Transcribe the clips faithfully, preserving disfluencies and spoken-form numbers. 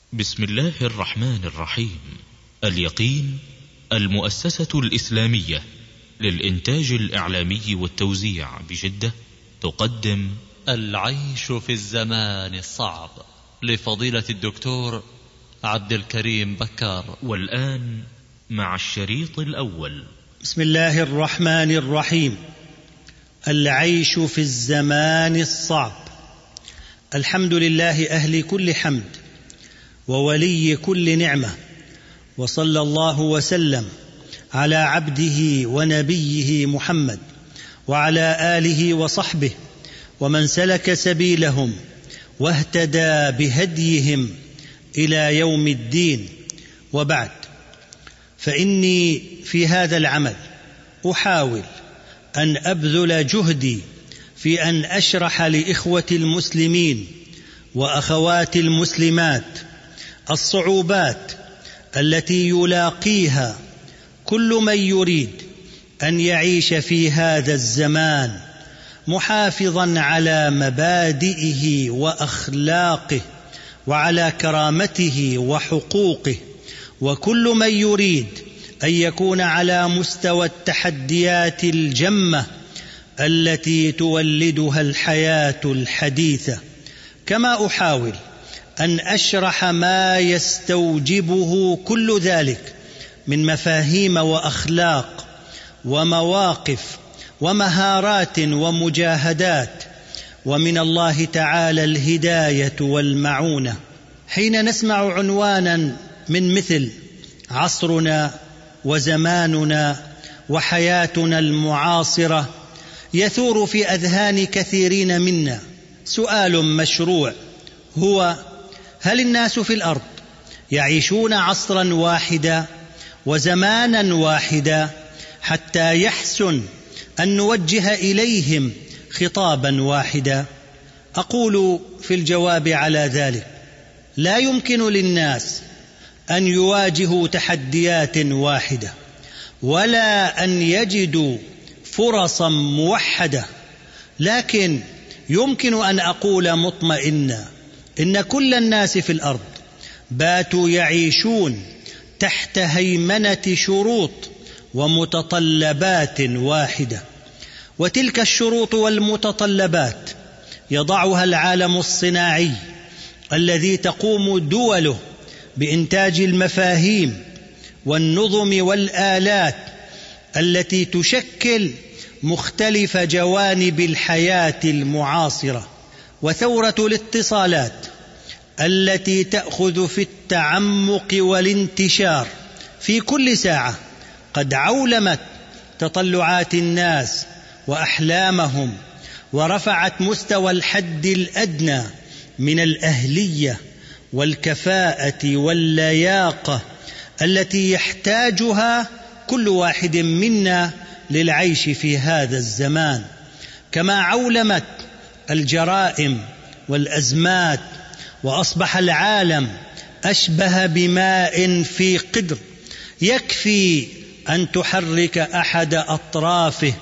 بسم الله الرحمن الرحيم. اليقين المؤسسة الإسلامية للإنتاج الإعلامي والتوزيع بجدة تقدم العيش في الزمان الصعب لفضيلة الدكتور عبد الكريم بكار. والآن مع الشريط الأول. بسم الله الرحمن الرحيم. العيش في الزمان الصعب. الحمد لله أهل كل حمد وولي كل نعمة، وصلى الله وسلم على عبده ونبيه محمد وعلى آله وصحبه ومن سلك سبيلهم واهتدى بهديهم إلى يوم الدين، وبعد، فإني في هذا العمل أحاول أن أبذل جهدي في أن أشرح لإخوة المسلمين وأخوات المسلمات الصعوبات التي يلاقيها كل من يريد أن يعيش في هذا الزمان محافظا على مبادئه وأخلاقه وعلى كرامته وحقوقه، وكل من يريد أن يكون على مستوى التحديات الجمة التي تولدها الحياة الحديثة. كما أحاول أن أشرح ما يستوجبه كل ذلك من مفاهيم وأخلاق ومواقف ومهارات ومجاهدات، ومن الله تعالى الهداية والمعونة. حين نسمع عنوانا من مثل عصرنا وزماننا وحياتنا المعاصرة، يثور في أذهان كثيرين منا سؤال مشروع، هو: هل الناس في الأرض يعيشون عصرا واحدا وزمانا واحدا حتى يحسن أن نوجه إليهم خطابا واحدا؟ أقول في الجواب على ذلك: لا يمكن للناس أن يواجهوا تحديات واحدة ولا أن يجدوا فرصا موحدة، لكن يمكن أن أقول مطمئنا إن كل الناس في الأرض باتوا يعيشون تحت هيمنة شروط ومتطلبات واحدة، وتلك الشروط والمتطلبات يضعها العالم الصناعي الذي تقوم دوله بإنتاج المفاهيم والنظم والآلات التي تشكل مختلف جوانب الحياة المعاصرة. وثورة الاتصالات التي تأخذ في التعمق والانتشار في كل ساعة قد عولمت تطلعات الناس وأحلامهم، ورفعت مستوى الحد الأدنى من الأهلية والكفاءة واللياقة التي يحتاجها كل واحد منا للعيش في هذا الزمان. كما عولمت الجرائم والأزمات، وأصبح العالم أشبه بماء في قدر يكفي أن تحرك أحد أطرافه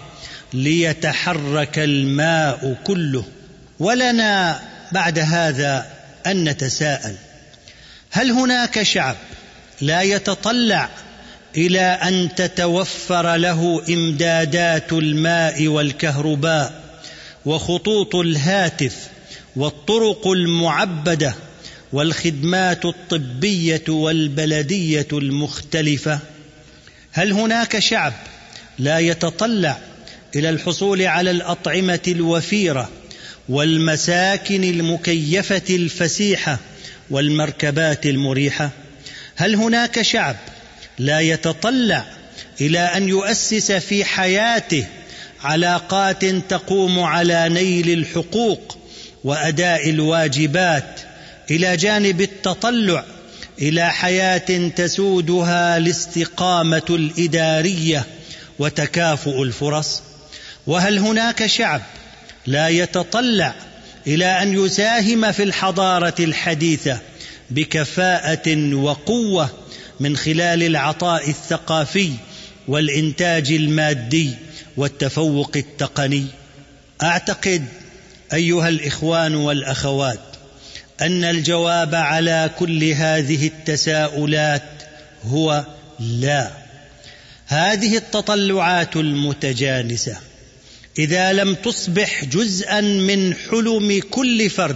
ليتحرك الماء كله. ولنا بعد هذا أن نتساءل: هل هناك شعب لا يتطلع إلى أن تتوفر له إمدادات الماء والكهرباء وخطوط الهاتف والطرق المعبدة والخدمات الطبية والبلدية المختلفة؟ هل هناك شعب لا يتطلع إلى الحصول على الأطعمة الوفيرة والمساكن المكيفة الفسيحة والمركبات المريحة؟ هل هناك شعب لا يتطلع إلى أن يؤسس في حياته علاقات تقوم على نيل الحقوق وأداء الواجبات، إلى جانب التطلع إلى حياة تسودها الاستقامة الإدارية وتكافؤ الفرص؟ وهل هناك شعب لا يتطلع إلى أن يساهم في الحضارة الحديثة بكفاءة وقوة من خلال العطاء الثقافي والإنتاج المادي والتفوق التقني؟ أعتقد أيها الإخوان والأخوات أن الجواب على كل هذه التساؤلات هو لا. هذه التطلعات المتجانسة إذا لم تصبح جزءا من حلم كل فرد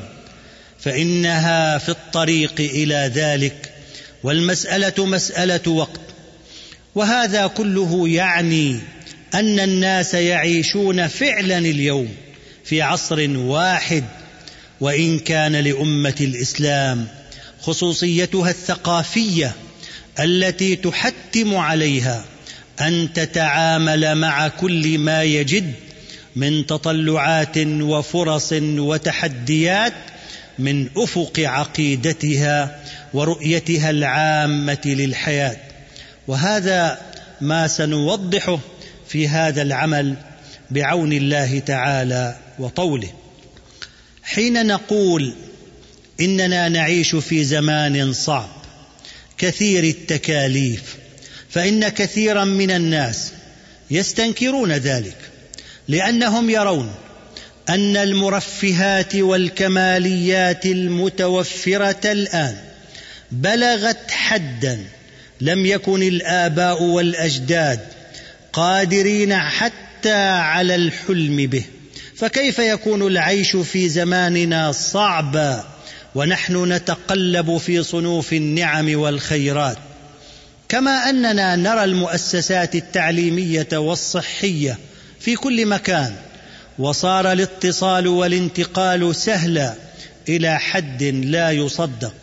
فإنها في الطريق إلى ذلك، والمسألة مسألة وقت. وهذا كله يعني أن الناس يعيشون فعلا اليوم في عصر واحد، وإن كان لأمة الإسلام خصوصيتها الثقافية التي تحتم عليها أن تتعامل مع كل ما يجد من تطلعات وفرص وتحديات من أفق عقيدتها ورؤيتها العامة للحياة. وهذا ما سنوضحه في هذا العمل بعون الله تعالى وطوله. حين نقول إننا نعيش في زمان صعب كثير التكاليف، فإن كثيرا من الناس يستنكرون ذلك، لأنهم يرون أن المرفهات والكماليات المتوفرة الآن بلغت حدا لم يكن الآباء والأجداد قادرين حتى على الحلم به، فكيف يكون العيش في زماننا صعبا ونحن نتقلب في صنوف النعم والخيرات؟ كما أننا نرى المؤسسات التعليمية والصحية في كل مكان، وصار الاتصال والانتقال سهلا إلى حد لا يصدق.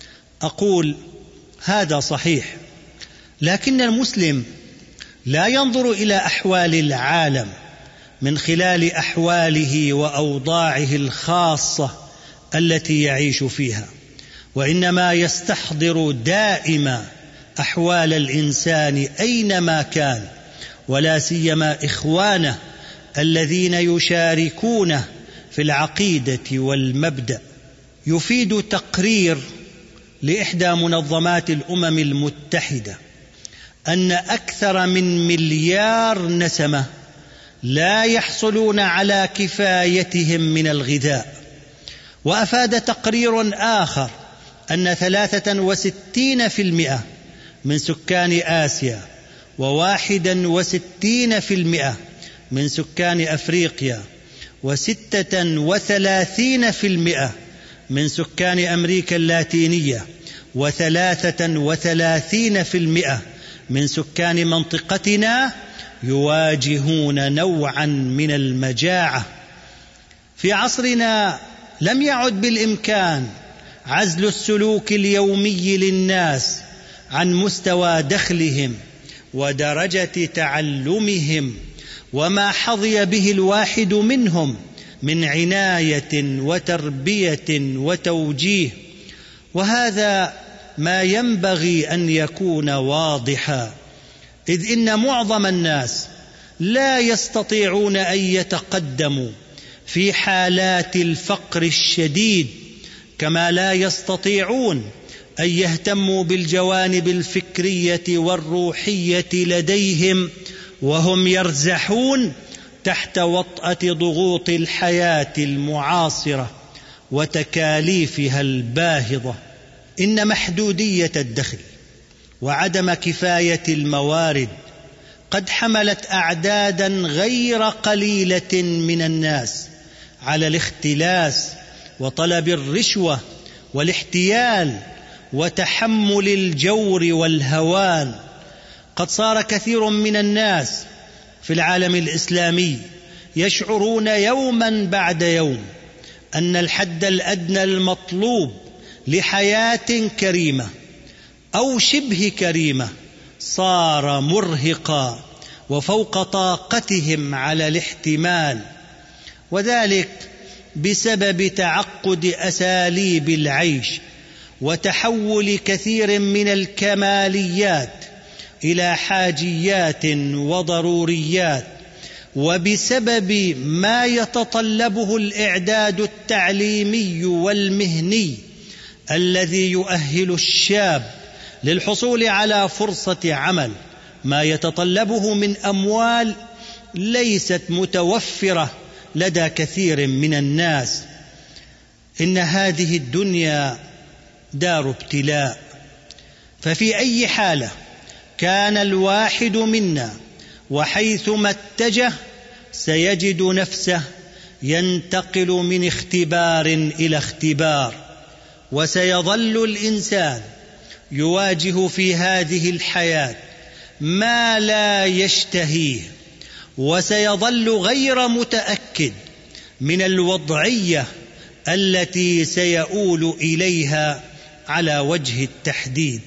أقول هذا صحيح، لكن المسلم لا ينظر إلى أحوال العالم من خلال أحواله وأوضاعه الخاصة التي يعيش فيها، وإنما يستحضر دائما أحوال الإنسان أينما كان، ولا سيما إخوانه الذين يشاركونه في العقيدة والمبدأ. يفيد تقرير لإحدى منظمات الأمم المتحدة أن أكثر من مليار نسمة لا يحصلون على كفايتهم من الغذاء. وأفاد تقرير آخر أن ثلاثة وستين في المئة من سكان آسيا وواحدا وستين في المئة من سكان أفريقيا وستة وثلاثين في المئة من سكان أمريكا اللاتينية وثلاثة وثلاثين في المئة من سكان منطقتنا يواجهون نوعا من المجاعة. في عصرنا لم يعد بالإمكان عزل السلوك اليومي للناس عن مستوى دخلهم ودرجة تعلمهم وما حظي به الواحد منهم من عناية وتربية وتوجيه، وهذا ما ينبغي أن يكون واضحا، إذ إن معظم الناس لا يستطيعون أن يتقدموا في حالات الفقر الشديد، كما لا يستطيعون أن يهتموا بالجوانب الفكرية والروحية لديهم وهم يرزحون تحت وطأة ضغوط الحياة المعاصرة وتكاليفها الباهظة. إن محدودية الدخل وعدم كفاية الموارد قد حملت أعدادا غير قليلة من الناس على الاختلاس وطلب الرشوة والاحتيال وتحمل الجور والهوان. قد صار كثير من الناس في العالم الإسلامي يشعرون يوما بعد يوم أن الحد الأدنى المطلوب لحياة كريمة أو شبه كريمة صار مرهقا وفوق طاقتهم على الاحتمال، وذلك بسبب تعقد أساليب العيش وتحول كثير من الكماليات إلى حاجيات وضروريات، وبسبب ما يتطلبه الإعداد التعليمي والمهني الذي يؤهل الشاب للحصول على فرصة عمل، ما يتطلبه من أموال ليست متوفرة لدى كثير من الناس. إن هذه الدنيا دار ابتلاء، ففي أي حالة كان الواحد منا وحيثما اتجه سيجد نفسه ينتقل من اختبار إلى اختبار، وسيظل الإنسان يواجه في هذه الحياة ما لا يشتهيه، وسيظل غير متأكد من الوضعية التي سيؤول إليها على وجه التحديد.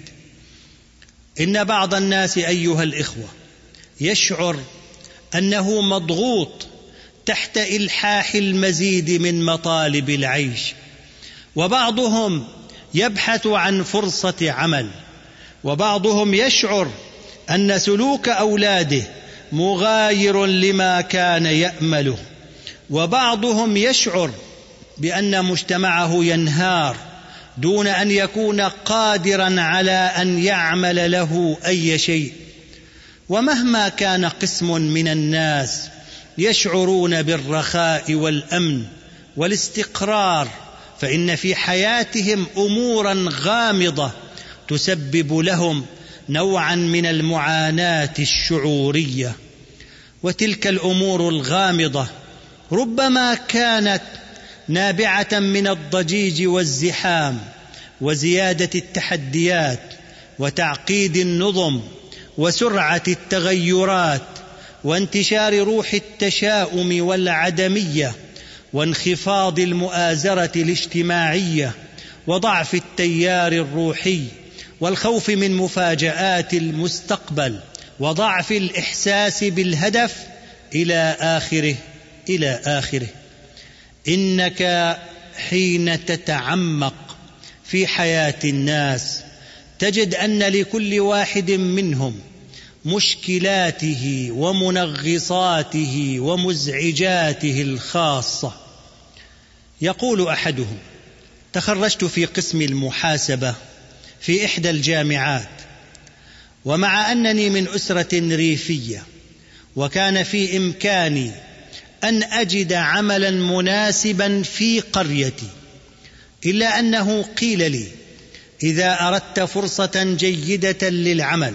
إن بعض الناس أيها الإخوة يشعر أنه مضغوط تحت إلحاح المزيد من مطالب العيش، وبعضهم يبحث عن فرصة عمل، وبعضهم يشعر أن سلوك أولاده مغاير لما كان يأمله، وبعضهم يشعر بأن مجتمعه ينهار دون أن يكون قادرا على أن يعمل له أي شيء. ومهما كان قسم من الناس يشعرون بالرخاء والأمن والاستقرار، فإن في حياتهم أمورا غامضة تسبب لهم نوعا من المعاناة الشعورية، وتلك الأمور الغامضة ربما كانت نابعة من الضجيج والزحام وزيادة التحديات وتعقيد النظم وسرعة التغيرات وانتشار روح التشاؤم والعدمية وانخفاض المؤازرة الاجتماعية وضعف التيار الروحي والخوف من مفاجآت المستقبل وضعف الإحساس بالهدف إلى آخره إلى آخره. إنك حين تتعمق في حياة الناس تجد أن لكل واحد منهم مشكلاته ومنغصاته ومزعجاته الخاصة. يقول أحدهم: تخرجت في قسم المحاسبة في إحدى الجامعات، ومع أنني من أسرة ريفية وكان في إمكاني أن أجد عملا مناسبا في قريتي، إلا أنه قيل لي: إذا أردت فرصة جيدة للعمل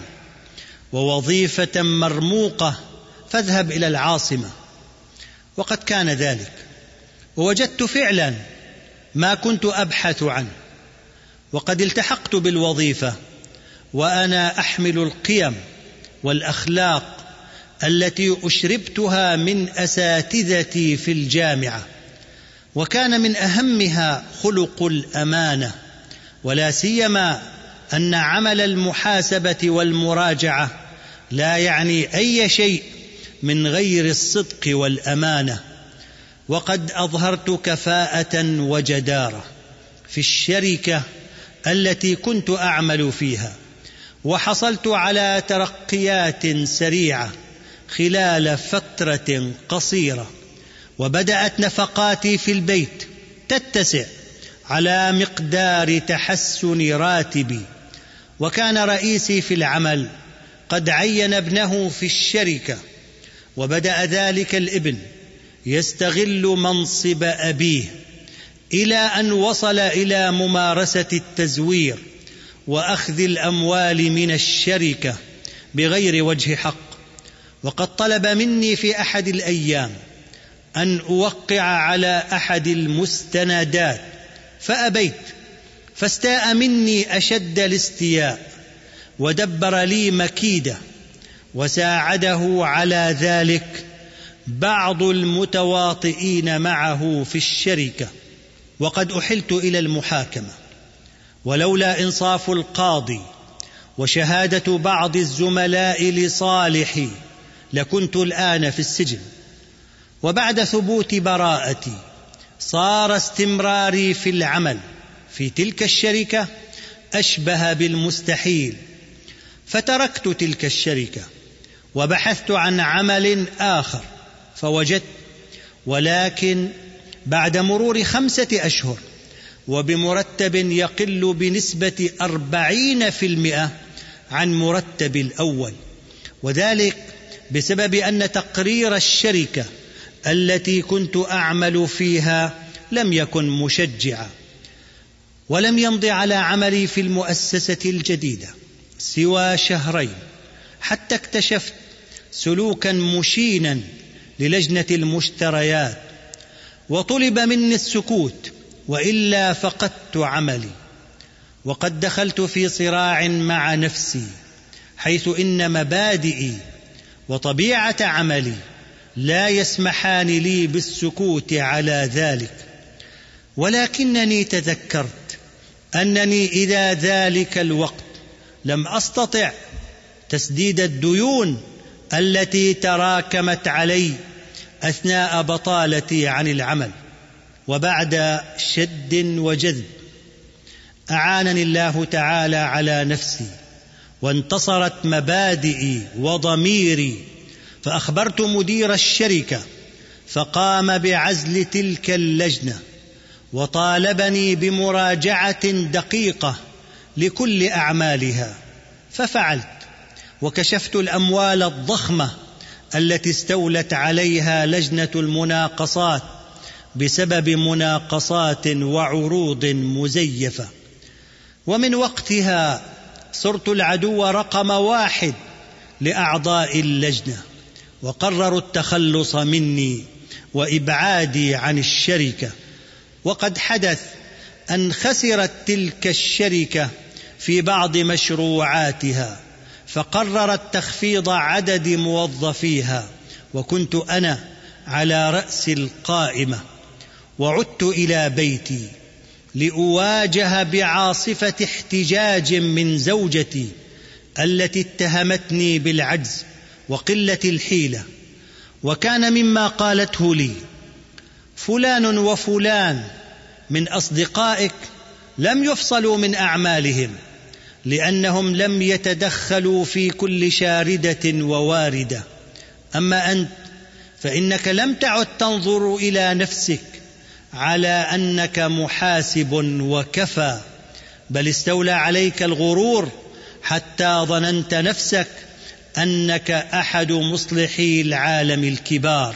ووظيفة مرموقة فاذهب إلى العاصمة. وقد كان ذلك، ووجدت فعلا ما كنت أبحث عنه، وقد التحقت بالوظيفة وأنا أحمل القيم والأخلاق التي أشربتها من أساتذتي في الجامعة، وكان من أهمها خلق الأمانة، ولا سيما أن عمل المحاسبة والمراجعة لا يعني أي شيء من غير الصدق والأمانة. وقد أظهرت كفاءة وجدارة في الشركة التي كنت أعمل فيها، وحصلت على ترقيات سريعة خلال فترة قصيرة، وبدأت نفقاتي في البيت تتسع على مقدار تحسن راتبي. وكان رئيسي في العمل قد عين ابنه في الشركة، وبدأ ذلك الابن يستغل منصب أبيه إلى أن وصل إلى ممارسة التزوير وأخذ الأموال من الشركة بغير وجه حق. وقد طلب مني في أحد الأيام أن أوقع على أحد المستندات فأبيت، فاستاء مني أشد الاستياء ودبر لي مكيدة، وساعده على ذلك بعض المتواطئين معه في الشركة. وقد أحلت إلى المحاكمة، ولولا إنصاف القاضي وشهادة بعض الزملاء لصالحي لكنت الآن في السجن. وبعد ثبوت براءتي صار استمراري في العمل في تلك الشركة أشبه بالمستحيل، فتركت تلك الشركة وبحثت عن عمل آخر فوجدت، ولكن بعد مرور خمسة أشهر وبمرتب يقل بنسبة أربعين في المئة عن مرتب الأول، وذلك بسبب أن تقرير الشركة التي كنت أعمل فيها لم يكن مشجعا. ولم يمض على عملي في المؤسسة الجديدة سوى شهرين حتى اكتشفت سلوكا مشينا للجنة المشتريات، وطلب مني السكوت وإلا فقدت عملي. وقد دخلت في صراع مع نفسي، حيث إن مبادئي وطبيعة عملي لا يسمحان لي بالسكوت على ذلك. ولكنني تذكرت أنني إذا ذلك الوقت لم أستطع تسديد الديون التي تراكمت علي أثناء بطالتي عن العمل، وبعد شد وجذب أعانني الله تعالى على نفسي، وانتصرت مبادئي وضميري، فأخبرت مدير الشركة فقام بعزل تلك اللجنة، وطالبني بمراجعة دقيقة لكل أعمالها، ففعلت، وكشفت الأموال الضخمة التي استولت عليها لجنة المناقصات بسبب مناقصات وعروض مزيفة. ومن وقتها صرت العدو رقم واحد لأعضاء اللجنة، وقرروا التخلص مني وإبعادي عن الشركة. وقد حدث أن خسرت تلك الشركة في بعض مشروعاتها، فقررت تخفيض عدد موظفيها، وكنت أنا على رأس القائمة. وعدت إلى بيتي لأواجه بعاصفة احتجاج من زوجتي التي اتهمتني بالعجز وقلة الحيلة. وكان مما قالته لي: فلان وفلان من أصدقائك لم يفصلوا من أعمالهم لأنهم لم يتدخلوا في كل شاردة وواردة، أما أنت فإنك لم تعد تنظر إلى نفسك على أنك محاسب وكفى، بل استولى عليك الغرور حتى ظننت نفسك أنك أحد مصلحي العالم الكبار.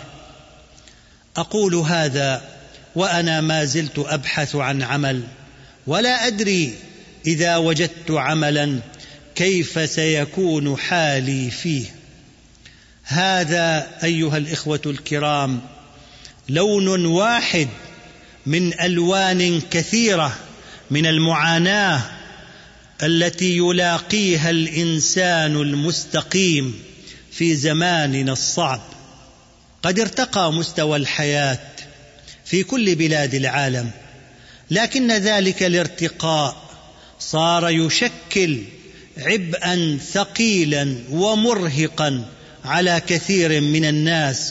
أقول هذا وأنا ما زلت أبحث عن عمل، ولا أدري إذا وجدت عملا كيف سيكون حالي فيه. هذا أيها الإخوة الكرام لون واحد من ألوان كثيرة من المعاناة التي يلاقيها الإنسان المستقيم في زماننا الصعب. قد ارتقى مستوى الحياة في كل بلاد العالم، لكن ذلك الارتقاء صار يشكل عبئا ثقيلا ومرهقا على كثير من الناس.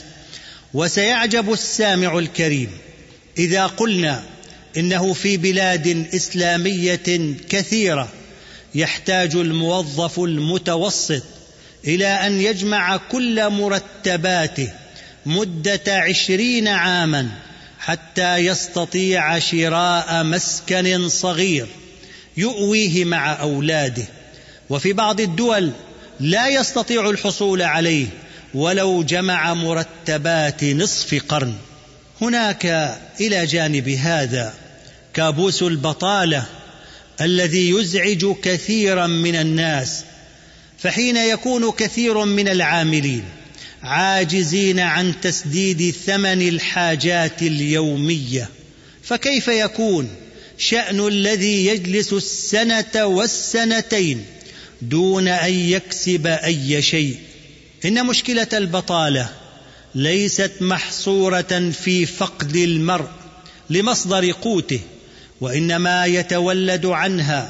وسيعجب السامع الكريم إذا قلنا إنه في بلاد إسلامية كثيرة يحتاج الموظف المتوسط إلى أن يجمع كل مرتباته مدة عشرين عاما حتى يستطيع شراء مسكن صغير يؤويه مع أولاده، وفي بعض الدول لا يستطيع الحصول عليه ولو جمع مرتبات نصف قرن. هناك إلى جانب هذا كابوس البطالة الذي يزعج كثيرا من الناس، فحين يكون كثير من العاملين عاجزين عن تسديد ثمن الحاجات اليومية، فكيف يكون شأن الذي يجلس السنة والسنتين دون أن يكسب أي شيء؟ إن مشكلة البطالة ليست محصورة في فقد المرء لمصدر قوته، وإنما يتولد عنها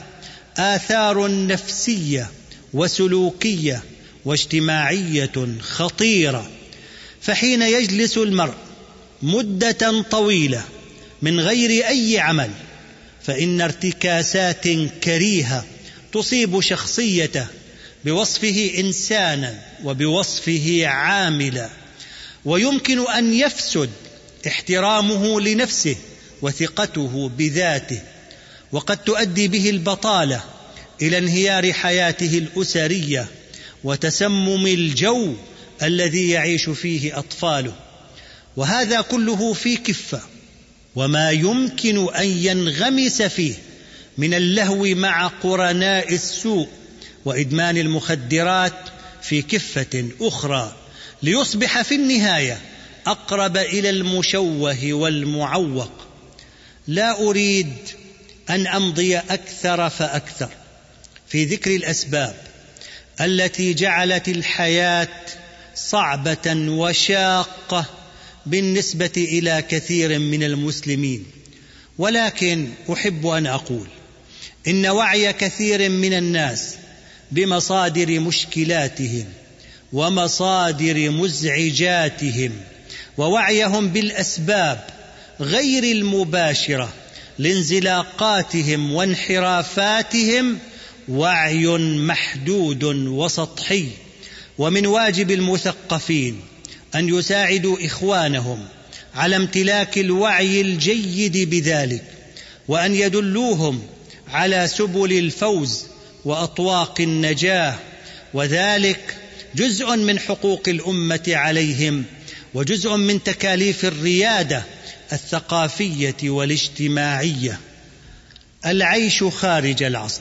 آثار نفسية وسلوكية واجتماعية خطيرة. فحين يجلس المرء مدة طويلة من غير أي عمل، فإن ارتكاسات كريهة تصيب شخصيته بوصفه إنسانا وبوصفه عاملا، ويمكن أن يفسد احترامه لنفسه وثقته بذاته، وقد تؤدي به البطالة إلى انهيار حياته الأسرية وتسمم الجو الذي يعيش فيه أطفاله. وهذا كله في كفة، وما يمكن أن ينغمس فيه من اللهو مع قرناء السوء وإدمان المخدرات في كفة أخرى، ليصبح في النهاية أقرب إلى المشوه والمعوق. لا أريد أن أمضي أكثر فأكثر في ذكر الأسباب التي جعلت الحياة صعبة وشاقة بالنسبة إلى كثير من المسلمين، ولكن أحب أن أقول إن وعي كثير من الناس بمصادر مشكلاتهم ومصادر مزعجاتهم ووعيهم بالأسباب غير المباشرة لانزلاقاتهم وانحرافاتهم وعي محدود وسطحي، ومن واجب المثقفين أن يساعدوا إخوانهم على امتلاك الوعي الجيد بذلك، وأن يدلوهم على سبل الفوز وأطواق النجاة، وذلك جزء من حقوق الأمة عليهم وجزء من تكاليف الريادة الثقافية والاجتماعية. العيش خارج العصر.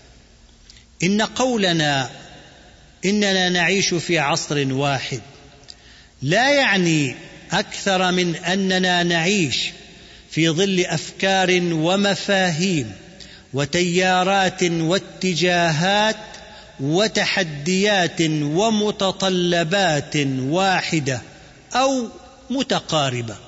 إن قولنا إننا نعيش في عصر واحد لا يعني أكثر من أننا نعيش في ظل أفكار ومفاهيم وتيارات واتجاهات وتحديات ومتطلبات واحدة أو متقاربة،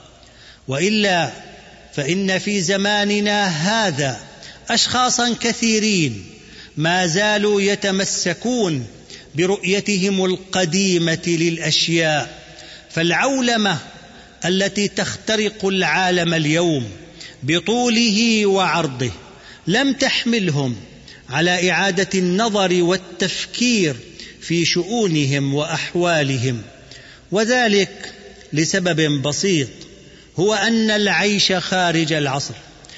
وإلا فإن في زماننا هذا أشخاصا كثيرين ما زالوا يتمسكون برؤيتهم القديمة للأشياء، فالعولمة التي تخترق العالم اليوم بطوله وعرضه لم تحملهم على إعادة النظر والتفكير في شؤونهم وأحوالهم، وذلك لسبب بسيط، هو أن العيش خارج العصر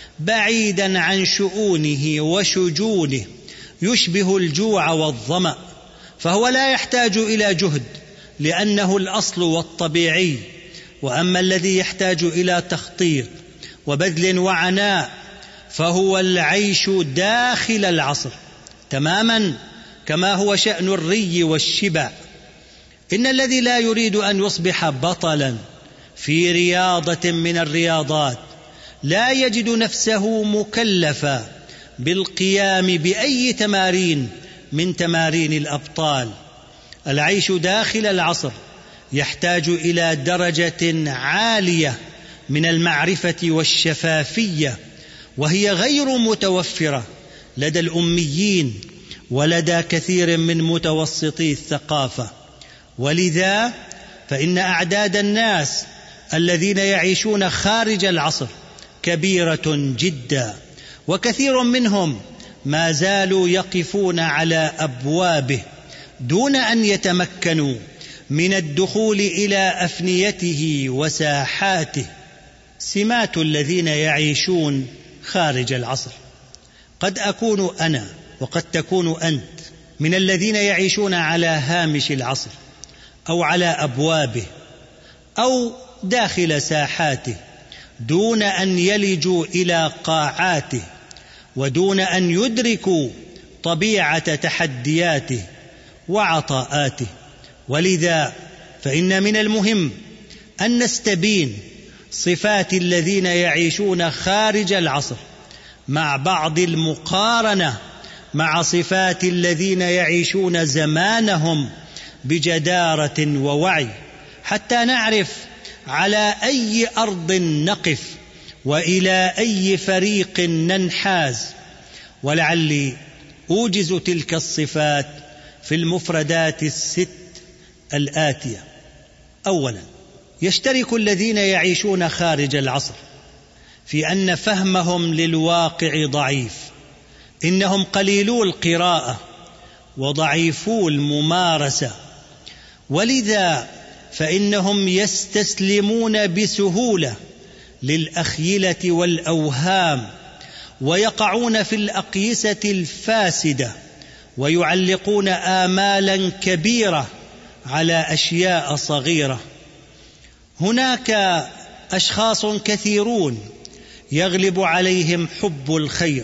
بعيدا عن شؤونه وشجونه يشبه الجوع والظمأ، فهو لا يحتاج إلى جهد لأنه الأصل والطبيعي، وأما الذي يحتاج إلى تخطيط وبذل وعناء فهو العيش داخل العصر، تماما كما هو شأن الري والشبع. إن الذي لا يريد أن يصبح بطلا في رياضة من الرياضات لا يجد نفسه مكلفا بالقيام بأي تمارين من تمارين الأبطال. العيش داخل العصر يحتاج إلى درجة عالية من المعرفة والشفافية، وهي غير متوفرة لدى الأميين ولدى كثير من متوسطي الثقافة. ولذا فإن أعداد الناس الذين يعيشون خارج العصر كبيرة جدا، وكثير منهم ما زالوا يقفون على أبوابه دون أن يتمكنوا من الدخول إلى أفنيته وساحاته. سمات الذين يعيشون خارج العصر. قد أكون أنا وقد تكون أنت من الذين يعيشون على هامش العصر أو على أبوابه أو داخل ساحاته دون أن يلجوا إلى قاعاته ودون أن يدركوا طبيعة تحدياته وعطاءاته. ولذا فإن من المهم أن نستبين صفات الذين يعيشون خارج العصر مع بعض المقارنة مع صفات الذين يعيشون زمانهم بجدارة ووعي، حتى نعرف على أي أرض نقف وإلى أي فريق ننحاز. ولعلي أوجز تلك الصفات في المفردات الست الآتية. أولا، يشترك الذين يعيشون خارج العصر في أن فهمهم للواقع ضعيف، إنهم قليلو القراءة وضعيفو الممارسة، ولذا فإنهم يستسلمون بسهولة للأخيلة والأوهام، ويقعون في الأقيسة الفاسدة، ويعلقون آمالا كبيرة على أشياء صغيرة. هناك أشخاص كثيرون يغلب عليهم حب الخير،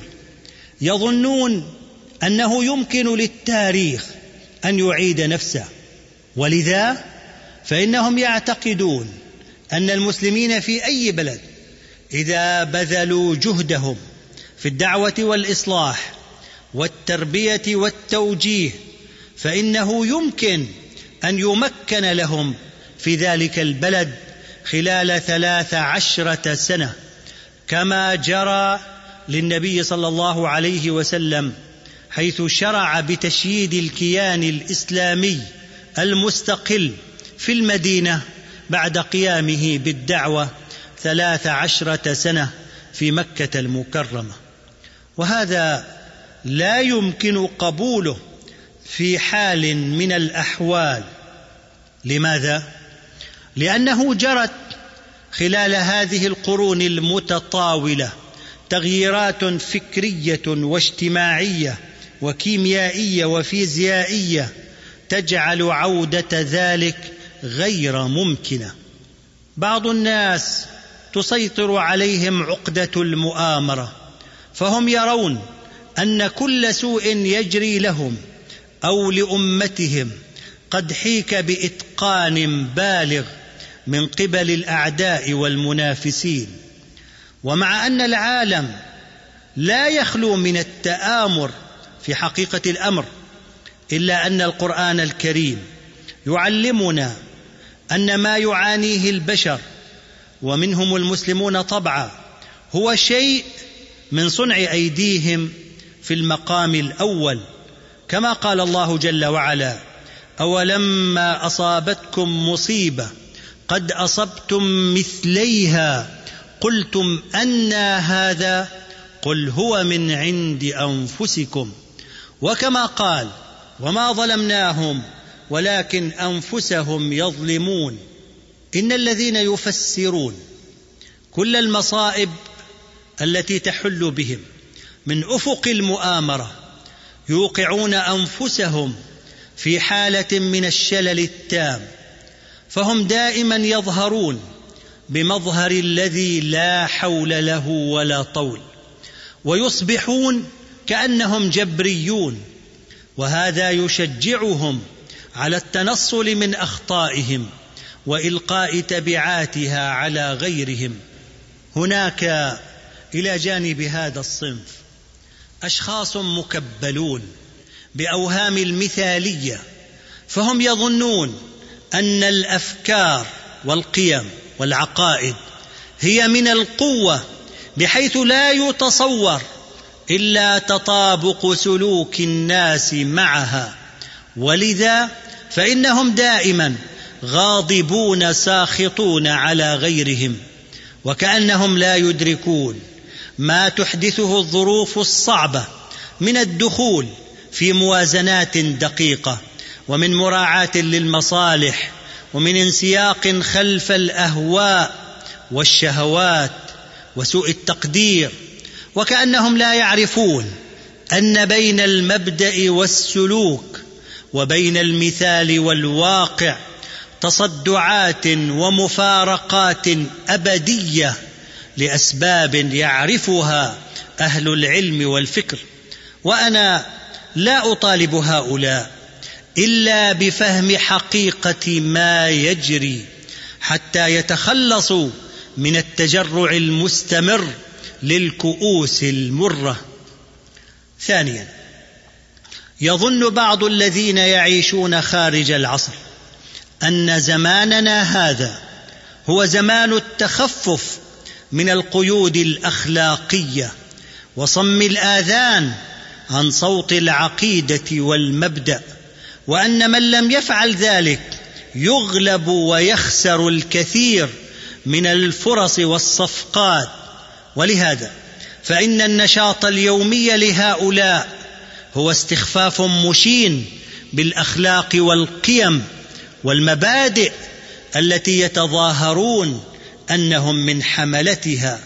يظنون أنه يمكن للتاريخ أن يعيد نفسه، ولذا فإنهم يعتقدون أن المسلمين في أي بلد إذا بذلوا جهدهم في الدعوة والإصلاح والتربية والتوجيه فإنه يمكن أن يمكن لهم في ذلك البلد خلال ثلاث عشرة سنة، كما جرى للنبي صلى الله عليه وسلم حيث شرع بتشييد الكيان الإسلامي المستقل في المدينة بعد قيامه بالدعوة ثلاث عشرة سنة في مكة المكرمة. وهذا لا يمكن قبوله في حال من الأحوال. لماذا؟ لأنه جرت خلال هذه القرون المتطاولة تغييرات فكرية واجتماعية وكيميائية وفيزيائية تجعل عودة ذلك غير ممكنة. بعض الناس تسيطر عليهم عقدة المؤامرة، فهم يرون أن كل سوء يجري لهم أو لأمتهم قد حيك بإتقان بالغ من قبل الأعداء والمنافسين. ومع أن العالم لا يخلو من التآمر في حقيقة الأمر، إلا أن القرآن الكريم يعلمنا أن ما يعانيه البشر ومنهم المسلمون طبعا هو شيء من صنع أيديهم في المقام الأول، كما قال الله جل وعلا: أولما أصابتكم مصيبة قد أصبتم مثليها قلتم أنى هذا قل هو من عند أنفسكم. وكما قال: وما ظلمناهم ولكن أنفسهم يظلمون. إن الذين يفسرون كل المصائب التي تحل بهم من أفق المؤامرة يوقعون أنفسهم في حالة من الشلل التام، فهم دائما يظهرون بمظهر الذي لا حول له ولا طول، ويصبحون كأنهم جبريون، وهذا يشجعهم على التنصل من أخطائهم وإلقاء تبعاتها على غيرهم. هناك إلى جانب هذا الصنف أشخاص مكبلون بأوهام المثالية، فهم يظنون أن الأفكار والقيم والعقائد هي من القوة بحيث لا يتصور إلا تطابق سلوك الناس معها، ولذا فإنهم دائما غاضبون ساخطون على غيرهم، وكأنهم لا يدركون ما تحدثه الظروف الصعبة من الدخول في موازنات دقيقة ومن مراعاة للمصالح ومن انسياق خلف الأهواء والشهوات وسوء التقدير، وكأنهم لا يعرفون أن بين المبدأ والسلوك وبين المثال والواقع تصدعات ومفارقات أبدية لأسباب يعرفها أهل العلم والفكر. وأنا لا أطالب هؤلاء إلا بفهم حقيقة ما يجري حتى يتخلصوا من التجرع المستمر للكؤوس المرة. ثانيا، يظن بعض الذين يعيشون خارج العصر أن زماننا هذا هو زمان التخفف من القيود الأخلاقية وصم الآذان عن صوت العقيدة والمبدأ، وأن من لم يفعل ذلك يغلب ويخسر الكثير من الفرص والصفقات. ولهذا فإن النشاط اليومي لهؤلاء هو استخفاف مشين بالأخلاق والقيم والمبادئ التي يتظاهرون أنهم من حملتها،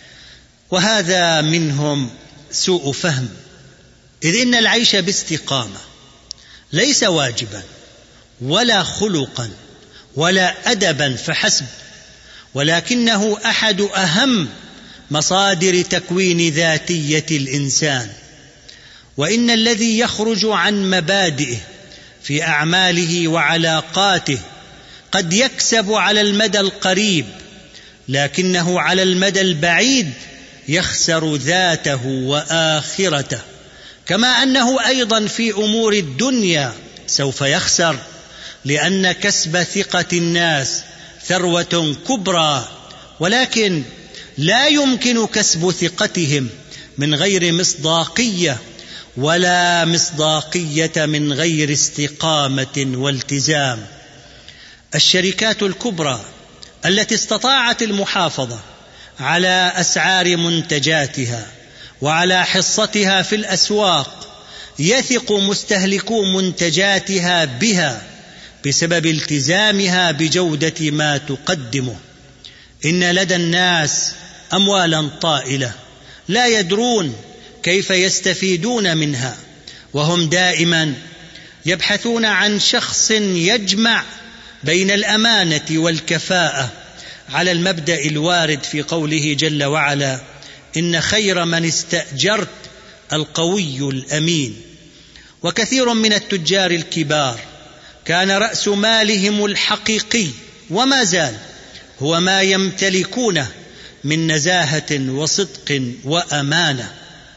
وهذا منهم سوء فهم، إذ إن العيش باستقامة ليس واجبا ولا خلقا ولا أدبا فحسب، ولكنه أحد أهم مصادر تكوين ذاتية الإنسان، وإن الذي يخرج عن مبادئه في أعماله وعلاقاته قد يكسب على المدى القريب، لكنه على المدى البعيد يخسر ذاته وآخرته، كما أنه أيضا في أمور الدنيا سوف يخسر، لأن كسب ثقة الناس ثروة كبرى، ولكن لا يمكن كسب ثقتهم من غير مصداقية، ولا مصداقية من غير استقامة والتزام. الشركات الكبرى التي استطاعت المحافظة على أسعار منتجاتها وعلى حصتها في الأسواق يثق مستهلكو منتجاتها بها بسبب التزامها بجودة ما تقدمه. إن لدى الناس أموالا طائلة لا يدرون كيف يستفيدون منها، وهم دائما يبحثون عن شخص يجمع بين الأمانة والكفاءة على المبدأ الوارد في قوله جل وعلا: إن خير من استأجرت القوي الأمين. وكثير من التجار الكبار كان رأس مالهم الحقيقي وما زال هو ما يمتلكونه من نزاهة وصدق وأمانة.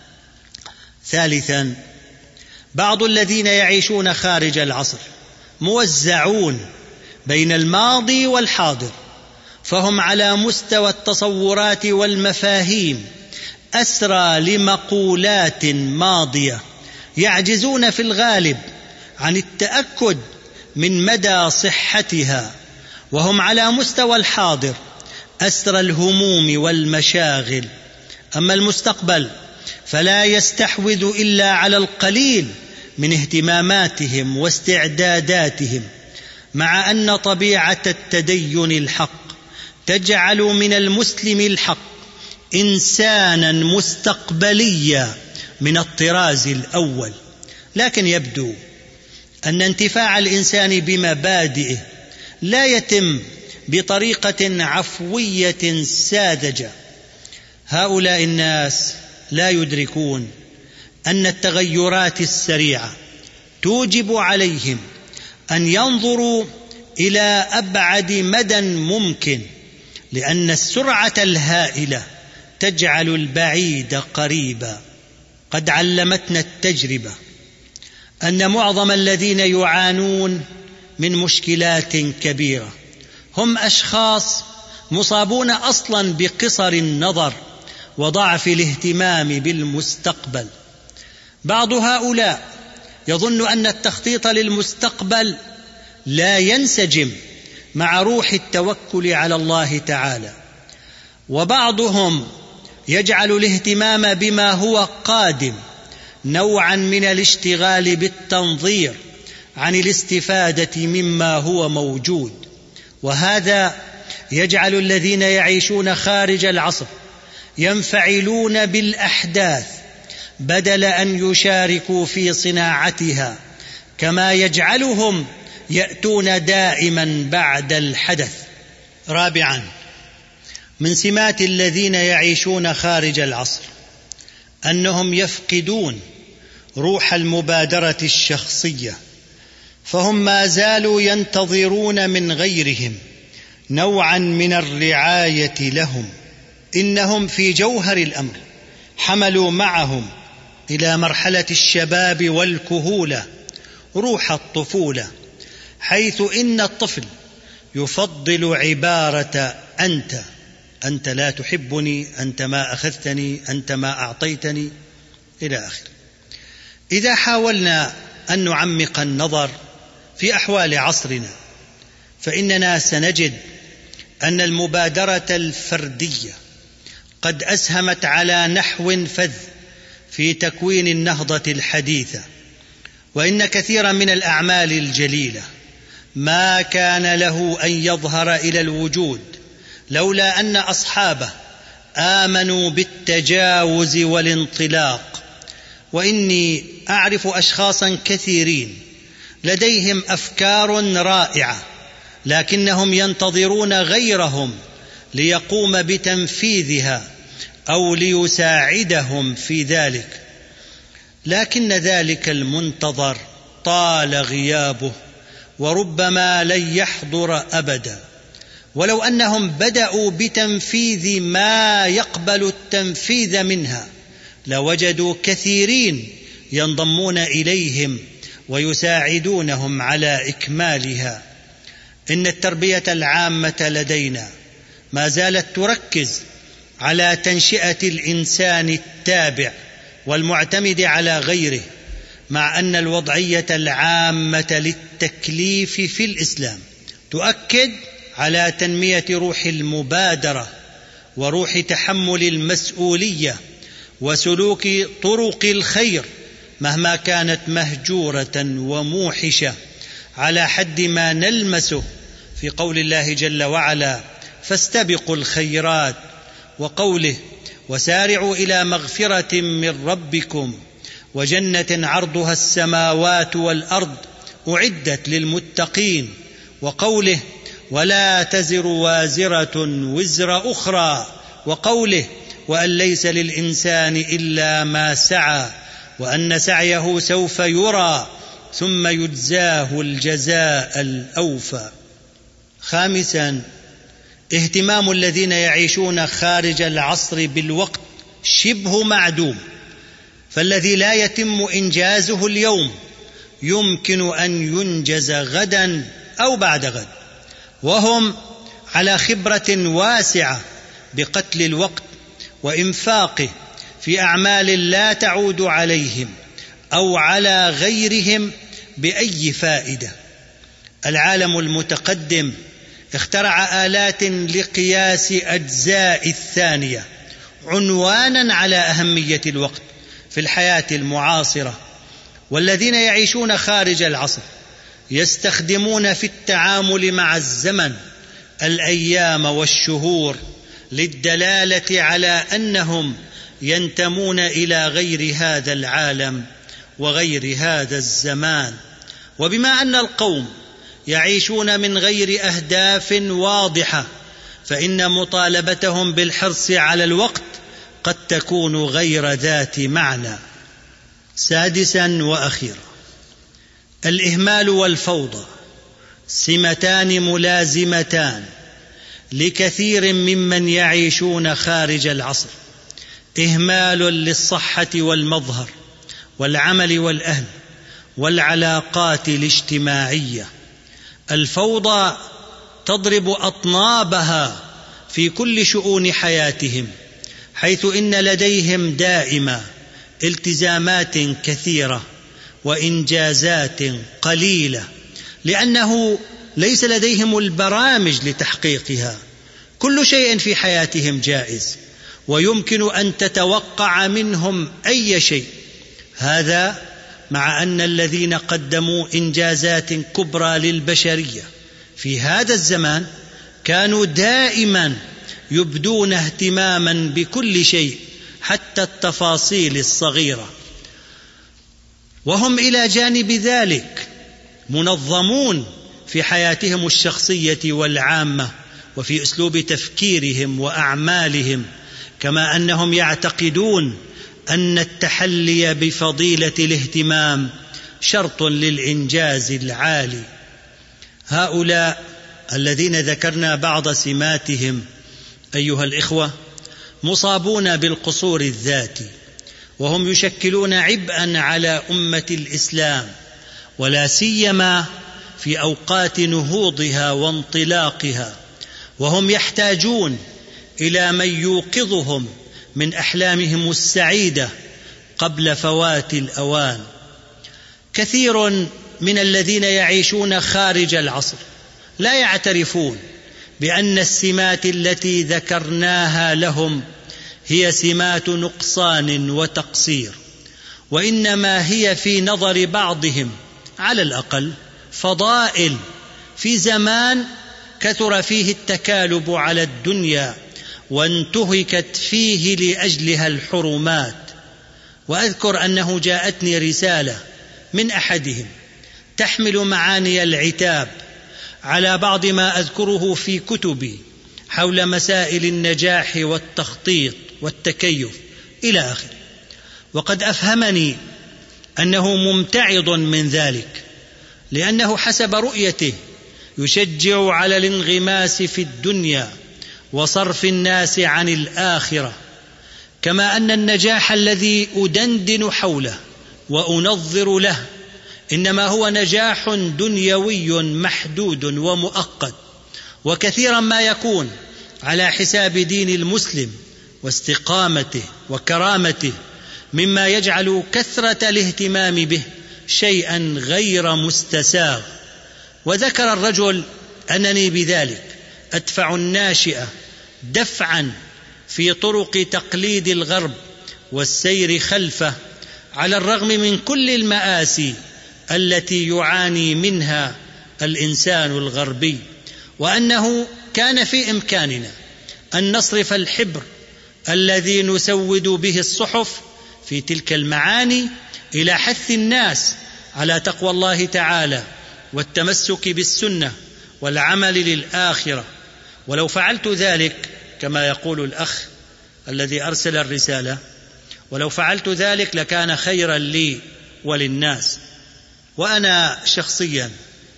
ثالثا، بعض الذين يعيشون خارج العصر موزعون بين الماضي والحاضر، فهم على مستوى التصورات والمفاهيم أسرى لمقولات ماضية، يعجزون في الغالب عن التأكد من مدى صحتها، وهم على مستوى الحاضر أسرى الهموم والمشاغل. أما المستقبل فلا يستحوذ إلا على القليل من اهتماماتهم واستعداداتهم، مع أن طبيعة التدين الحق تجعل من المسلم الحق إنسانا مستقبليا من الطراز الأول. لكن يبدو أن انتفاع الإنسان بمبادئه لا يتم بطريقة عفوية ساذجة. هؤلاء الناس لا يدركون أن التغيرات السريعة توجب عليهم أن ينظروا إلى أبعد مدى ممكن، لأن السرعة الهائلة تجعل البعيد قريبا. قد علمتنا التجربة أن معظم الذين يعانون من مشكلات كبيرة هم أشخاص مصابون أصلا بقصر النظر وضعف الاهتمام بالمستقبل. بعض هؤلاء يظن أن التخطيط للمستقبل لا ينسجم مع روح التوكل على الله تعالى، وبعضهم يجعل الاهتمام بما هو قادم نوعا من الاشتغال بالتنظير عن الاستفادة مما هو موجود، وهذا يجعل الذين يعيشون خارج العصر ينفعلون بالأحداث بدل أن يشاركوا في صناعتها، كما يجعلهم يأتون دائما بعد الحدث. رابعا، من سمات الذين يعيشون خارج العصر أنهم يفقدون روح المبادرة الشخصية، فهم ما زالوا ينتظرون من غيرهم نوعا من الرعاية لهم. إنهم في جوهر الأمر حملوا معهم إلى مرحلة الشباب والكهولة روح الطفولة، حيث إن الطفل يفضل عبارة أنت، أنت لا تحبني، أنت ما أخذتني، أنت ما أعطيتني، إلى آخره. إذا حاولنا أن نعمق النظر في أحوال عصرنا فإننا سنجد أن المبادرة الفردية قد أسهمت على نحو فذ في تكوين النهضة الحديثة، وإن كثيرا من الأعمال الجليلة ما كان له أن يظهر إلى الوجود لولا أن أصحابه آمنوا بالتجاوز والانطلاق. وإني أعرف أشخاصا كثيرين لديهم أفكار رائعة، لكنهم ينتظرون غيرهم ليقوم بتنفيذها أو ليساعدهم في ذلك، لكن ذلك المنتظر طال غيابه وربما لن يحضر أبدا. ولو أنهم بدأوا بتنفيذ ما يقبل التنفيذ منها لوجدوا كثيرين ينضمون إليهم ويساعدونهم على إكمالها. إن التربية العامة لدينا ما زالت تركز على تنشئة الإنسان التابع والمعتمد على غيره، مع أن الوضعية العامة للتكليف في الإسلام تؤكد على تنمية روح المبادرة وروح تحمل المسؤولية وسلوك طرق الخير مهما كانت مهجورة وموحشة، على حد ما نلمسه في قول الله جل وعلا: فاستبقوا الخيرات، وقوله: وسارعوا إلى مغفرة من ربكم وجنة عرضها السماوات والأرض أعدت للمتقين، وقوله: ولا تزر وازرة وزر أخرى، وقوله: وأن ليس للإنسان إلا ما سعى وأن سعيه سوف يرى ثم يجزاه الجزاء الأوفى. خامسا، اهتمام الذين يعيشون خارج العصر بالوقت شبه معدوم، فالذي لا يتم إنجازه اليوم يمكن أن ينجز غدا أو بعد غد، وهم على خبرة واسعة بقتل الوقت وإنفاقه في أعمال لا تعود عليهم أو على غيرهم بأي فائدة. العالم المتقدم اخترع آلات لقياس أجزاء الثانية عنوانا على أهمية الوقت في الحياة المعاصرة، والذين يعيشون خارج العصر يستخدمون في التعامل مع الزمن الأيام والشهور للدلالة على أنهم ينتمون إلى غير هذا العالم وغير هذا الزمان. وبما أن القوم يعيشون من غير أهداف واضحة، فإن مطالبتهم بالحرص على الوقت قد تكون غير ذات معنى. سادسا وأخيرا، الإهمال والفوضى سمتان ملازمتان لكثير ممن يعيشون خارج العصر، إهمال للصحة والمظهر والعمل والأهل والعلاقات الاجتماعية. الفوضى تضرب أطنابها في كل شؤون حياتهم، حيث إن لديهم دائما التزامات كثيرة وإنجازات قليلة، لأنه ليس لديهم البرامج لتحقيقها. كل شيء في حياتهم جائز ويمكن أن تتوقع منهم أي شيء، هذا مع أن الذين قدموا إنجازات كبرى للبشرية في هذا الزمان كانوا دائما يبدون اهتماما بكل شيء حتى التفاصيل الصغيرة، وهم إلى جانب ذلك منظمون في حياتهم الشخصية والعامة وفي أسلوب تفكيرهم وأعمالهم، كما أنهم يعتقدون أن التحلي بفضيلة الاهتمام شرط للإنجاز العالي. هؤلاء الذين ذكرنا بعض سماتهم أيها الإخوة مصابون بالقصور الذاتي، وهم يشكلون عبئا على أمة الإسلام، ولا سيما في أوقات نهوضها وانطلاقها، وهم يحتاجون إلى من يوقظهم من أحلامهم السعيدة قبل فوات الأوان. كثير من الذين يعيشون خارج العصر لا يعترفون بأن السمات التي ذكرناها لهم هي سمات نقصان وتقصير، وإنما هي في نظر بعضهم على الأقل فضائل في زمان كثر فيه التكالب على الدنيا وانتهكت فيه لأجلها الحرمات. وأذكر أنه جاءتني رسالة من أحدهم تحمل معاني العتاب على بعض ما أذكره في كتبي حول مسائل النجاح والتخطيط والتكيف إلى آخره. وقد أفهمني أنه ممتعض من ذلك، لأنه حسب رؤيته يشجع على الانغماس في الدنيا وصرف الناس عن الآخرة، كما أن النجاح الذي أدندن حوله وأنظر له إنما هو نجاح دنيوي محدود ومؤقت، وكثيرا ما يكون على حساب دين المسلم واستقامته وكرامته، مما يجعل كثرة الاهتمام به شيئا غير مستساغ. وذكر الرجل أنني بذلك أدفع الناشئة دفعا في طرق تقليد الغرب والسير خلفه، على الرغم من كل المآسي التي يعاني منها الإنسان الغربي، وأنه كان في إمكاننا أن نصرف الحبر الذي نسود به الصحف في تلك المعاني إلى حث الناس على تقوى الله تعالى والتمسك بالسنة والعمل للآخرة. ولو فعلت ذلك كما يقول الأخ الذي أرسل الرسالة، ولو فعلت ذلك لكان خيرا لي وللناس. وأنا شخصيا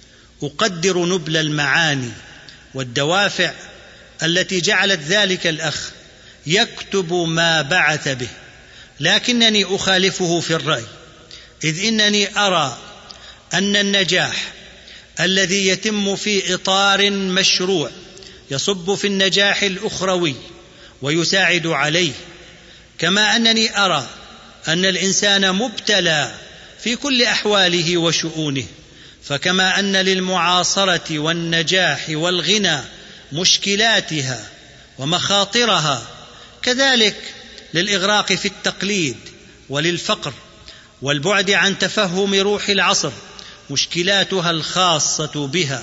أقدر نبل المعاني والدوافع التي جعلت ذلك الأخ يكتب ما بعث به، لكنني أخالفه في الرأي، إذ إنني أرى أن النجاح الذي يتم في إطار مشروع يصب في النجاح الأخروي ويساعد عليه، كما أنني أرى أن الإنسان مبتلى في كل أحواله وشؤونه، فكما أن للمعاصرة والنجاح والغنى مشكلاتها ومخاطرها، كذلك للإغراق في التقليد وللفقر والبعد عن تفهم روح العصر مشكلاتها الخاصة بها.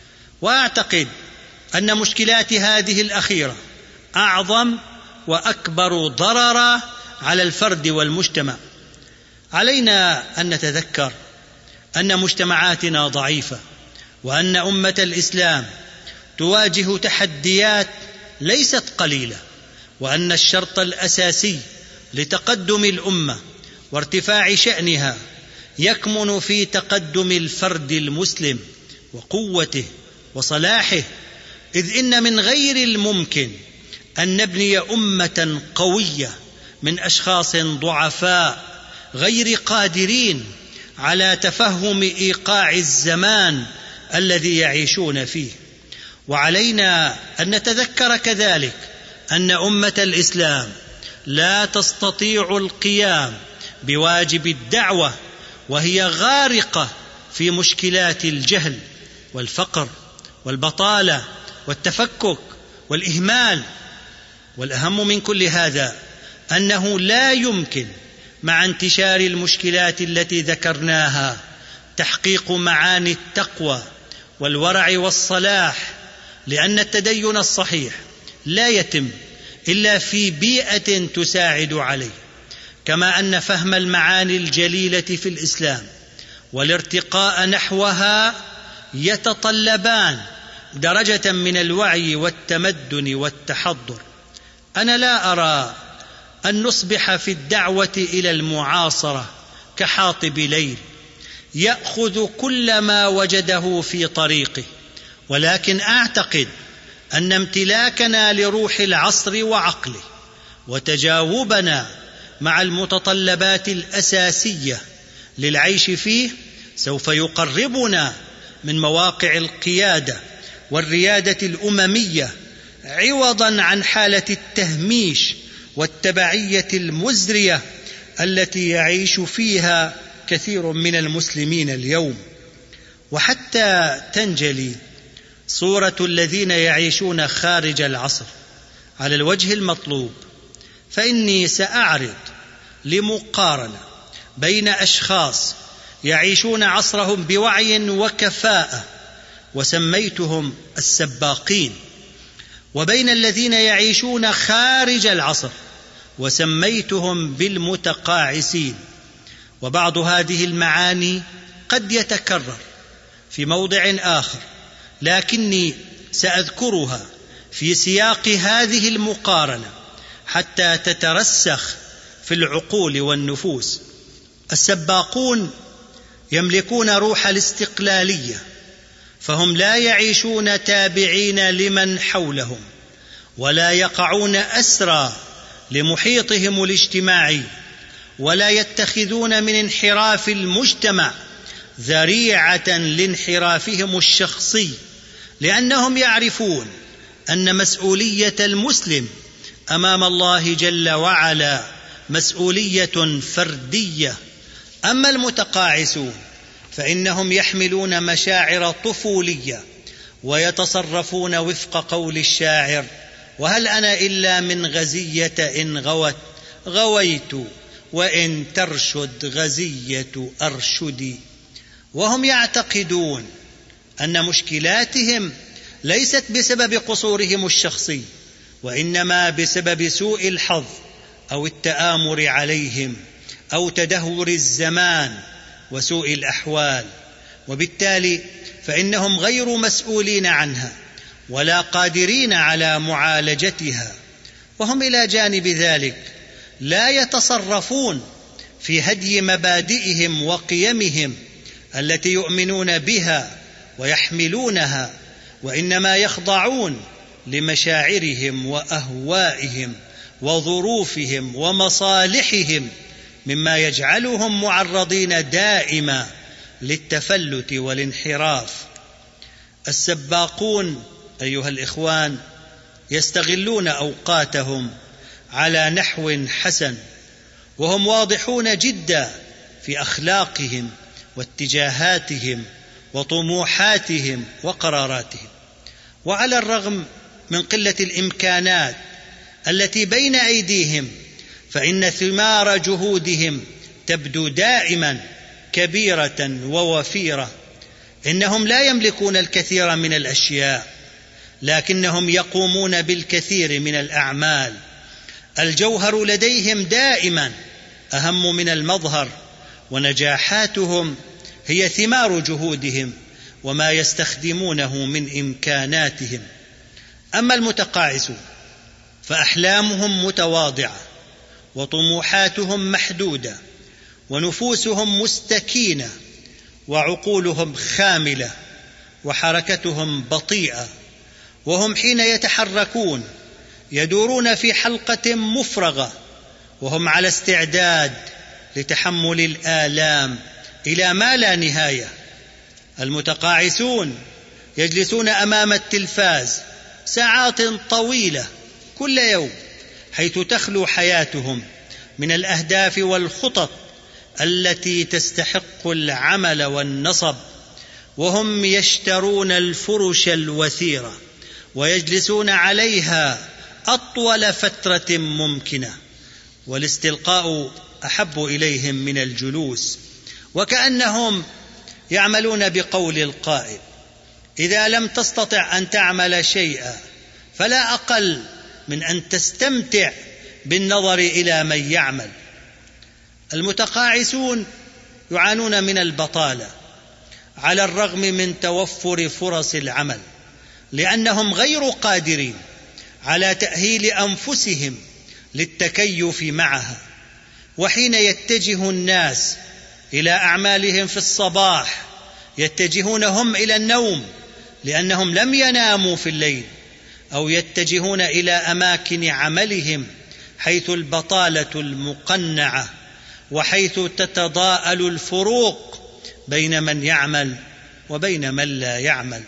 وأعتقد أن مشكلات هذه الأخيرة أعظم وأكبر ضررا على الفرد والمجتمع. علينا أن نتذكر أن مجتمعاتنا ضعيفة، وأن أمة الإسلام تواجه تحديات ليست قليلة، وأن الشرط الأساسي لتقدم الأمة وارتفاع شأنها يكمن في تقدم الفرد المسلم وقوته وصلاحه، إذ إن من غير الممكن أن نبني أمة قوية من أشخاص ضعفاء غير قادرين على تفهم إيقاع الزمان الذي يعيشون فيه. وعلينا أن نتذكر كذلك أن أمة الإسلام لا تستطيع القيام بواجب الدعوة وهي غارقة في مشكلات الجهل والفقر والبطالة والتفكك والإهمال. والأهم من كل هذا أنه لا يمكن مع انتشار المشكلات التي ذكرناها تحقيق معاني التقوى والورع والصلاح، لأن التدين الصحيح لا يتم إلا في بيئة تساعد عليه، كما أن فهم المعاني الجليلة في الإسلام والارتقاء نحوها يتطلبان درجة من الوعي والتمدن والتحضر. أنا لا أرى أن نصبح في الدعوة إلى المعاصرة كحاطب ليل يأخذ كل ما وجده في طريقه، ولكن أعتقد أن امتلاكنا لروح العصر وعقله وتجاوبنا مع المتطلبات الأساسية للعيش فيه سوف يقربنا من مواقع القيادة والريادة الأممية، عوضا عن حالة التهميش والتبعية المزرية التي يعيش فيها كثير من المسلمين اليوم. وحتى تنجلي صورة الذين يعيشون خارج العصر على الوجه المطلوب، فإني سأعرض لمقارنة بين أشخاص يعيشون عصرهم بوعي وكفاءة وسميتهم السباقين، وبين الذين يعيشون خارج العصر وسميتهم بالمتقاعسين. وبعض هذه المعاني قد يتكرر في موضع آخر، لكني سأذكرها في سياق هذه المقارنة حتى تترسخ في العقول والنفوس. السباقون يملكون روح الاستقلالية، فهم لا يعيشون تابعين لمن حولهم، ولا يقعون أسرى لمحيطهم الاجتماعي، ولا يتخذون من انحراف المجتمع ذريعة لانحرافهم الشخصي، لأنهم يعرفون أن مسؤولية المسلم أمام الله جل وعلا مسؤولية فردية. أما المتقاعسون فإنهم يحملون مشاعر طفولية ويتصرفون وفق قول الشاعر: وهل أنا إلا من غزية إن غوت غويت وإن ترشد غزية أرشدي. وهم يعتقدون أن مشكلاتهم ليست بسبب قصورهم الشخصي، وإنما بسبب سوء الحظ أو التآمر عليهم أو تدهور الزمان وسوء الأحوال، وبالتالي فإنهم غير مسؤولين عنها ولا قادرين على معالجتها. وهم إلى جانب ذلك لا يتصرفون في هدي مبادئهم وقيمهم التي يؤمنون بها ويحملونها، وإنما يخضعون لمشاعرهم وأهوائهم وظروفهم ومصالحهم، مما يجعلهم معرضين دائما للتفلت والانحراف. السباقون أيها الإخوان يستغلون أوقاتهم على نحو حسن، وهم واضحون جدا في أخلاقهم واتجاهاتهم وطموحاتهم وقراراتهم. وعلى الرغم من قلة الإمكانات التي بين أيديهم، فإن ثمار جهودهم تبدو دائما كبيرة ووفيرة. إنهم لا يملكون الكثير من الأشياء، لكنهم يقومون بالكثير من الأعمال. الجوهر لديهم دائما أهم من المظهر، ونجاحاتهم هي ثمار جهودهم وما يستخدمونه من إمكاناتهم. أما المتقاعسون فأحلامهم متواضعة، وطموحاتهم محدودة، ونفوسهم مستكينة، وعقولهم خاملة، وحركتهم بطيئة. وهم حين يتحركون يدورون في حلقة مفرغة، وهم على استعداد لتحمل الآلام إلى ما لا نهاية. المتقاعسون يجلسون أمام التلفاز ساعات طويلة كل يوم، حيث تخلو حياتهم من الأهداف والخطط التي تستحق العمل والنصب. وهم يشترون الفرش الوثيرة ويجلسون عليها أطول فترة ممكنة، والاستلقاء أحب إليهم من الجلوس، وكأنهم يعملون بقول القائل: إذا لم تستطع أن تعمل شيئا فلا أقل من أن تستمتع بالنظر إلى من يعمل. المتقاعسون يعانون من البطالة على الرغم من توفر فرص العمل، لأنهم غير قادرين على تأهيل أنفسهم للتكيف معها. وحين يتجه الناس إلى أعمالهم في الصباح يتجهون هم إلى النوم، لأنهم لم يناموا في الليل، أو يتجهون إلى أماكن عملهم حيث البطالة المقنعة، وحيث تتضاءل الفروق بين من يعمل وبين من لا يعمل.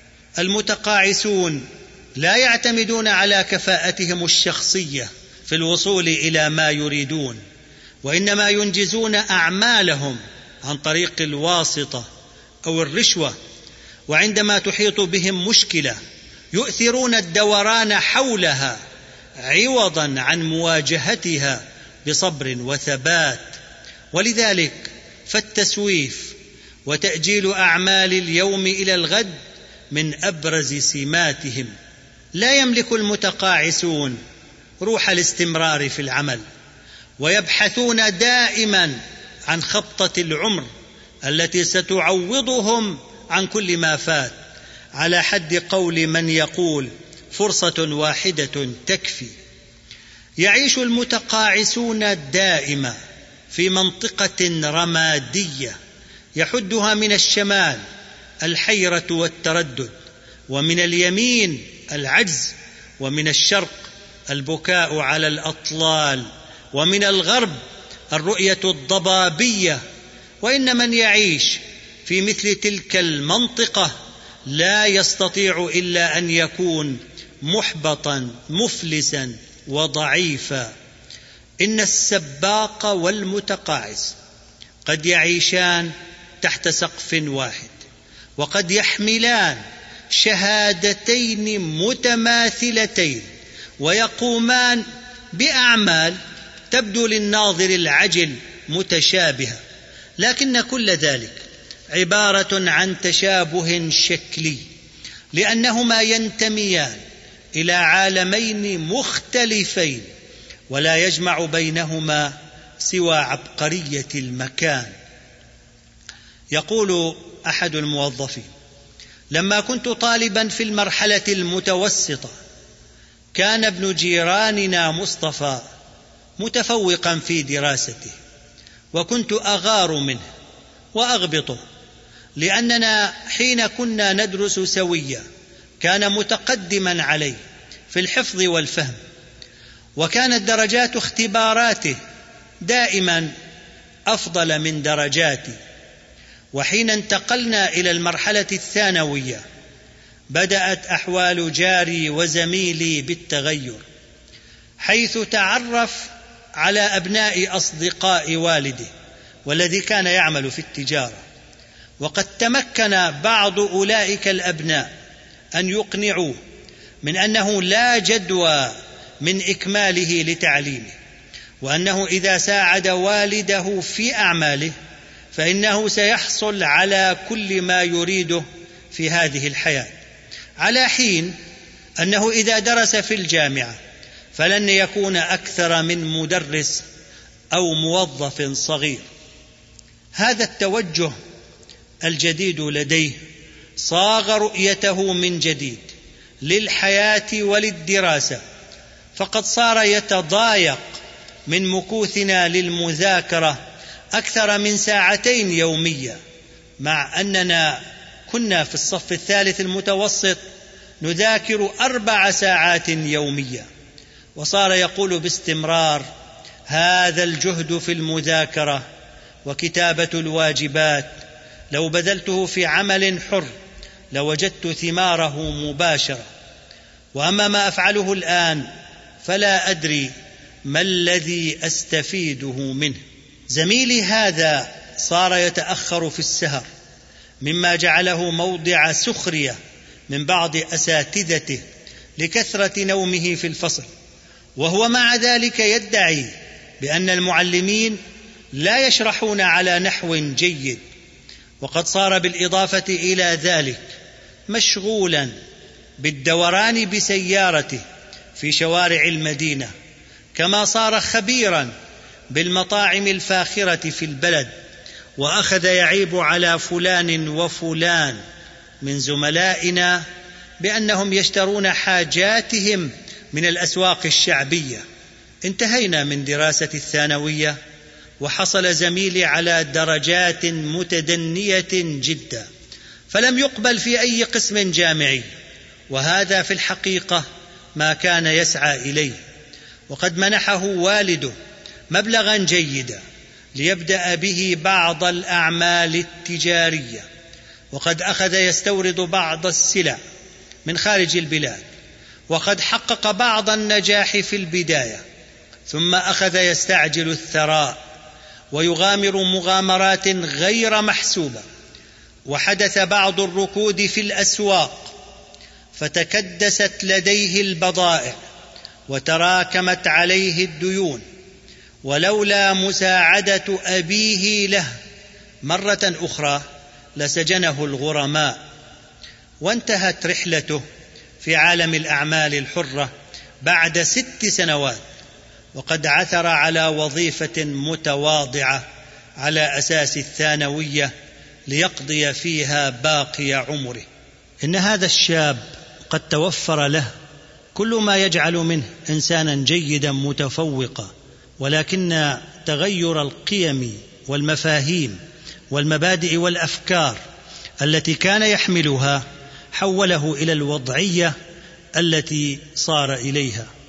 المتقاعسون لا يعتمدون على كفاءتهم الشخصية في الوصول إلى ما يريدون، وإنما ينجزون أعمالهم عن طريق الواسطة أو الرشوة. وعندما تحيط بهم مشكلة يؤثرون الدوران حولها عوضا عن مواجهتها بصبر وثبات. ولذلك فالتسويف وتأجيل أعمال اليوم إلى الغد من أبرز سماتهم. لا يملك المتقاعسون روح الاستمرار في العمل، ويبحثون دائما عن خبطة العمر التي ستعوضهم عن كل ما فات، على حد قول من يقول: فرصة واحدة تكفي. يعيش المتقاعسون دائما في منطقة رمادية يحدها من الشمال الحيرة والتردد، ومن اليمين العجز، ومن الشرق البكاء على الأطلال، ومن الغرب الرؤية الضبابية. وإن من يعيش في مثل تلك المنطقة لا يستطيع إلا أن يكون محبطا مفلسا وضعيفا. إن السباق والمتقاعس قد يعيشان تحت سقف واحد، وقد يحملان شهادتين متماثلتين، ويقومان بأعمال تبدو للناظر العجل متشابهة، لكن كل ذلك عبارة عن تشابه شكلي، لأنهما ينتميان إلى عالمين مختلفين، ولا يجمع بينهما سوى عبقرية المكان. يقول أحد الموظفين: لما كنت طالبا في المرحلة المتوسطة كان ابن جيراننا مصطفى متفوقا في دراسته، وكنت أغار منه وأغبطه، لأننا حين كنا ندرس سويا كان متقدما علي في الحفظ والفهم، وكانت درجات اختباراته دائما أفضل من درجاتي. وحين انتقلنا إلى المرحلة الثانوية بدأت أحوال جاري وزميلي بالتغير، حيث تعرف على أبناء أصدقاء والده والذي كان يعمل في التجارة، وقد تمكن بعض أولئك الأبناء أن يقنعوه من أنه لا جدوى من إكماله لتعليمه، وأنه إذا ساعد والده في أعماله فإنه سيحصل على كل ما يريده في هذه الحياة، على حين أنه إذا درس في الجامعة فلن يكون أكثر من مدرس أو موظف صغير. هذا التوجه الجديد لديه صاغ رؤيته من جديد للحياة وللدراسة، فقد صار يتضايق من مكوثنا للمذاكرة أكثر من ساعتين يوميا، مع أننا كنا في الصف الثالث المتوسط نذاكر أربع ساعات يوميا. وصار يقول باستمرار: هذا الجهد في المذاكرة وكتابة الواجبات لو بذلته في عمل حر لوجدت ثماره مباشرة، وأما ما أفعله الآن فلا أدري ما الذي أستفيده منه. زميلي هذا صار يتأخر في السهر، مما جعله موضع سخرية من بعض أساتذته لكثرة نومه في الفصل، وهو مع ذلك يدعي بأن المعلمين لا يشرحون على نحو جيد. وقد صار بالإضافة إلى ذلك مشغولا بالدوران بسيارته في شوارع المدينة، كما صار خبيرا بالمطاعم الفاخرة في البلد، وأخذ يعيب على فلان وفلان من زملائنا بأنهم يشترون حاجاتهم من الأسواق الشعبية. انتهينا من دراسة الثانوية وحصل زميلي على درجات متدنية جدا، فلم يقبل في أي قسم جامعي، وهذا في الحقيقة ما كان يسعى إليه. وقد منحه والده مبلغا جيدا ليبدأ به بعض الأعمال التجارية، وقد أخذ يستورد بعض السلع من خارج البلاد، وقد حقق بعض النجاح في البداية، ثم أخذ يستعجل الثراء ويغامر مغامرات غير محسوبة، وحدث بعض الركود في الأسواق، فتكدست لديه البضائع وتراكمت عليه الديون، ولولا مساعدة أبيه له مرة أخرى لسجنه الغرماء. وانتهت رحلته في عالم الأعمال الحرة بعد ست سنوات، وقد عثر على وظيفة متواضعة على أساس الثانوية ليقضي فيها باقي عمره. إن هذا الشاب قد توفر له كل ما يجعل منه إنسانا جيدا متفوقا، ولكن تغير القيم والمفاهيم والمبادئ والأفكار التي كان يحملها حوله إلى الوضعية التي صار إليها.